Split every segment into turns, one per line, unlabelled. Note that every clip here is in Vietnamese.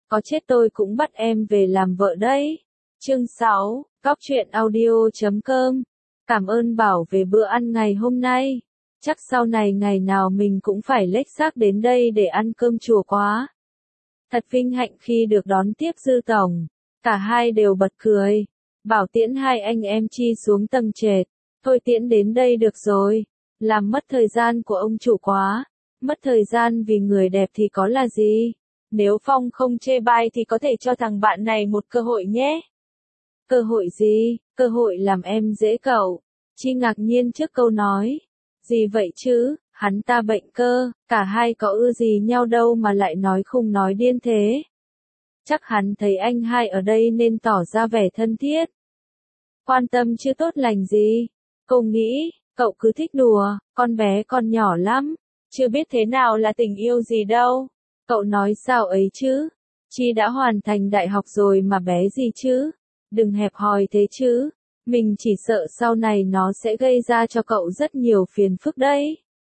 có chết tôi cũng bắt em về làm vợ đấy. Chương 6, Cóc truyện audio.com. Cảm ơn Bảo về bữa ăn ngày hôm nay. Chắc sau này ngày nào mình cũng phải lếch xác đến đây để ăn cơm chùa quá. Thật vinh hạnh khi được đón tiếp Dư Tổng. Cả hai đều bật cười. Bảo tiễn hai anh em Chi xuống tầng trệt. Thôi tiễn đến đây được rồi. Làm mất thời gian của ông chủ quá. Mất thời gian vì người đẹp thì có là gì? Nếu Phong không chê bai thì có thể cho thằng bạn này một cơ hội nhé. Cơ hội gì? Cơ hội làm em dễ cậu. Chi ngạc nhiên trước câu nói. Gì vậy chứ? Hắn ta bệnh cơ, cả hai có ưa gì nhau đâu mà lại nói khùng nói điên thế. Chắc hắn thấy anh hai ở đây nên tỏ ra vẻ thân thiết. Quan tâm chứ tốt lành gì. Cô nghĩ, cậu cứ thích đùa, con bé còn nhỏ lắm, chưa biết thế nào là tình yêu gì đâu. Cậu nói sao ấy chứ? Chi đã hoàn thành đại học rồi mà bé gì chứ? Đừng hẹp hòi thế chứ. Mình chỉ sợ sau này nó sẽ gây ra cho cậu rất nhiều phiền phức đấy.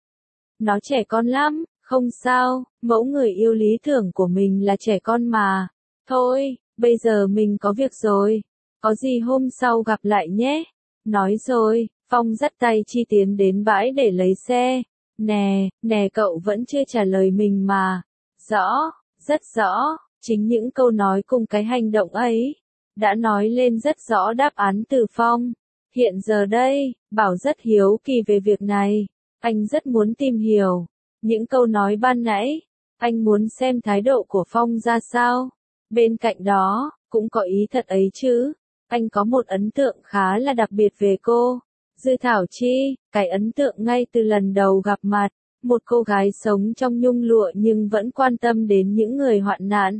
Nó trẻ con lắm, không sao, mẫu người yêu lý tưởng của mình là trẻ con mà. Thôi, bây giờ mình có việc rồi. Có gì hôm sau gặp lại nhé. Nói rồi, Phong dắt tay Chi tiến đến bãi để lấy xe. Nè cậu vẫn chưa trả lời mình mà. Rõ, rất rõ, chính những câu nói cùng cái hành động ấy đã nói lên rất rõ đáp án từ Phong. Hiện giờ đây, Bảo rất hiếu kỳ về việc này. Anh rất muốn tìm hiểu những câu nói ban nãy. Anh muốn xem thái độ của Phong ra sao. Bên cạnh đó, cũng có ý thật ấy chứ. Anh có một ấn tượng khá là đặc biệt về cô. Dư Thảo Chi, cái ấn tượng ngay từ lần đầu gặp mặt. Một cô gái sống trong nhung lụa nhưng vẫn quan tâm đến những người hoạn nạn.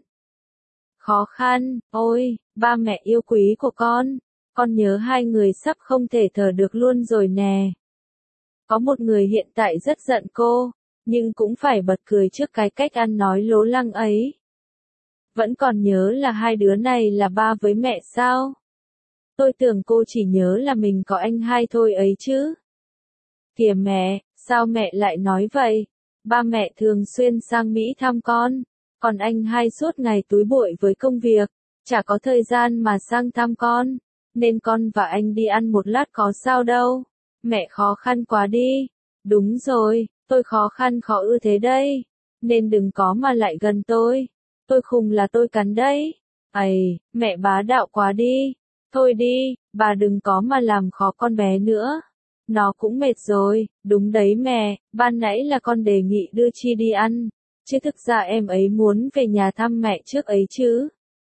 Khó khăn, ôi, ba mẹ yêu quý của con nhớ hai người sắp không thể thở được luôn rồi nè. Có một người hiện tại rất giận cô, nhưng cũng phải bật cười trước cái cách ăn nói lố lăng ấy. Vẫn còn nhớ là hai đứa này là ba với mẹ sao? Tôi tưởng cô chỉ nhớ là mình có anh hai thôi ấy chứ. Kìa mẹ, sao mẹ lại nói vậy? Ba mẹ thường xuyên sang Mỹ thăm con, còn anh hai suốt ngày túi bụi với công việc, chả có thời gian mà sang thăm con, nên con và anh đi ăn một lát có sao đâu. Mẹ khó khăn quá đi. Đúng rồi, tôi khó khăn khó ư thế đây. Nên đừng có mà lại gần tôi. Tôi khùng là tôi cắn đấy. Ây, mẹ bá đạo quá đi. Thôi đi, bà đừng có mà làm khó con bé nữa. Nó cũng mệt rồi, đúng đấy mẹ, ban nãy là con đề nghị đưa Chi đi ăn. Chứ thực ra em ấy muốn về nhà thăm mẹ trước ấy chứ.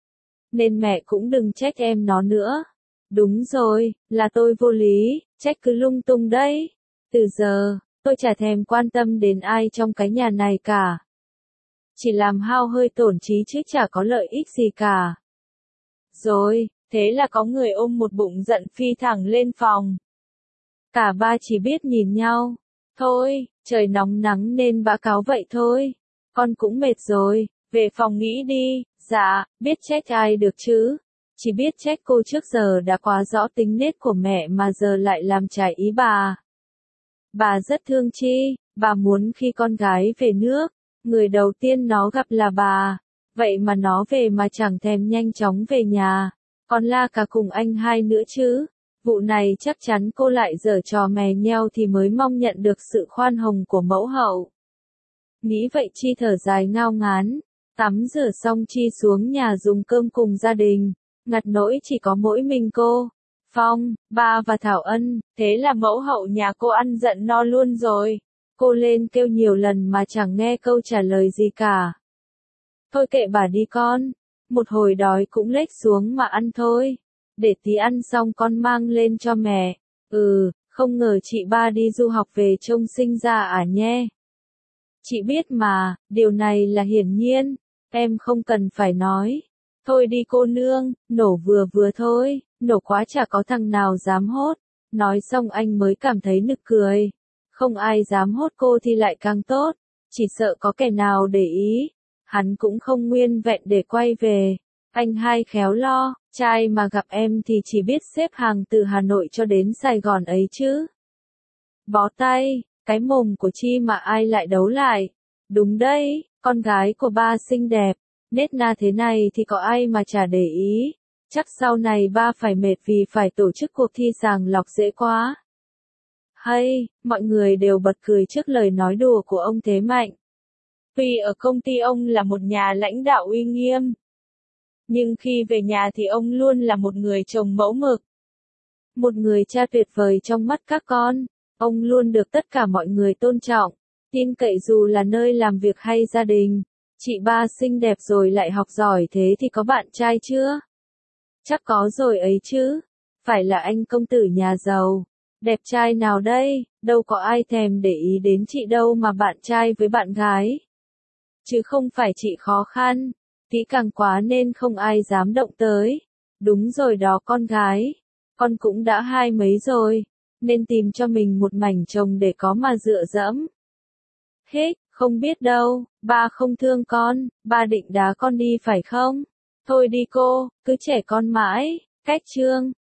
Nên mẹ cũng đừng trách em nó nữa. Đúng rồi, là tôi vô lý, trách cứ lung tung đấy. Từ giờ, tôi chả thèm quan tâm đến ai trong cái nhà này cả. Chỉ làm hao hơi tổn trí chứ chả có lợi ích gì cả. Rồi, thế là có người ôm một bụng giận phi thẳng lên phòng. Cả ba chỉ biết nhìn nhau. Thôi, trời nóng nắng nên báo cáo vậy thôi. Con cũng mệt rồi, về phòng nghỉ đi. Dạ, biết trách ai được chứ. Chỉ biết trách cô trước giờ đã quá rõ tính nết của mẹ mà giờ lại làm trái ý bà. Bà rất thương Chi, bà muốn khi con gái về nước, người đầu tiên nó gặp là bà. Vậy mà nó về mà chẳng thèm nhanh chóng về nhà, còn la cả cùng anh hai nữa chứ. Vụ này chắc chắn cô lại giở trò mè nheo thì mới mong nhận được sự khoan hồng của mẫu hậu. Nghĩ vậy Chi thở dài ngao ngán. Tắm rửa xong Chi xuống nhà dùng cơm cùng gia đình. Ngặt nỗi chỉ có mỗi mình cô, Phong, ba và Thảo Ân. Thế là mẫu hậu nhà cô ăn giận no luôn rồi. Cô lên kêu nhiều lần mà chẳng nghe câu trả lời gì cả. Thôi kệ bà đi con. Một hồi đói cũng lết xuống mà ăn thôi. Để tí ăn xong con mang lên cho mẹ. Không ngờ chị ba đi du học về trông sinh ra à nhé. Chị biết mà, điều này là hiển nhiên. Em không cần phải nói. Thôi đi cô nương, nổ vừa vừa thôi, nổ quá chả có thằng nào dám hốt. Nói xong anh mới cảm thấy nực cười. Không ai dám hốt cô thì lại càng tốt. Chỉ sợ có kẻ nào để ý. Hắn cũng không nguyên vẹn để quay về. Anh hai khéo lo, trai mà gặp em thì chỉ biết xếp hàng từ Hà Nội cho đến Sài Gòn ấy chứ. Bó tay, cái mồm của Chi mà ai lại đấu lại. Đúng đấy, con gái của ba xinh đẹp. Nết na thế này thì có ai mà chả để ý. Chắc sau này ba phải mệt vì phải tổ chức cuộc thi sàng lọc dễ quá. Hay, mọi người đều bật cười trước lời nói đùa của ông Thế Mạnh. Tuy ở công ty ông là một nhà lãnh đạo uy nghiêm, nhưng khi về nhà thì ông luôn là một người chồng mẫu mực. Một người cha tuyệt vời trong mắt các con. Ông luôn được tất cả mọi người tôn trọng, tin cậy dù là nơi làm việc hay gia đình. Chị ba xinh đẹp rồi lại học giỏi thế thì có bạn trai chưa? Chắc có rồi ấy chứ. Phải là anh công tử nhà giàu. Đẹp trai nào đây? Đâu có ai thèm để ý đến chị đâu mà bạn trai với bạn gái. Chứ không phải chị khó khăn, kỹ càng quá nên không ai dám động tới. Đúng rồi đó con gái. Con cũng đã 20 mấy rồi, nên tìm cho mình một mảnh chồng để có mà dựa dẫm. Hết, không biết đâu, ba không thương con, ba định đá con đi phải không? Thôi đi cô, cứ trẻ con mãi. Cách chương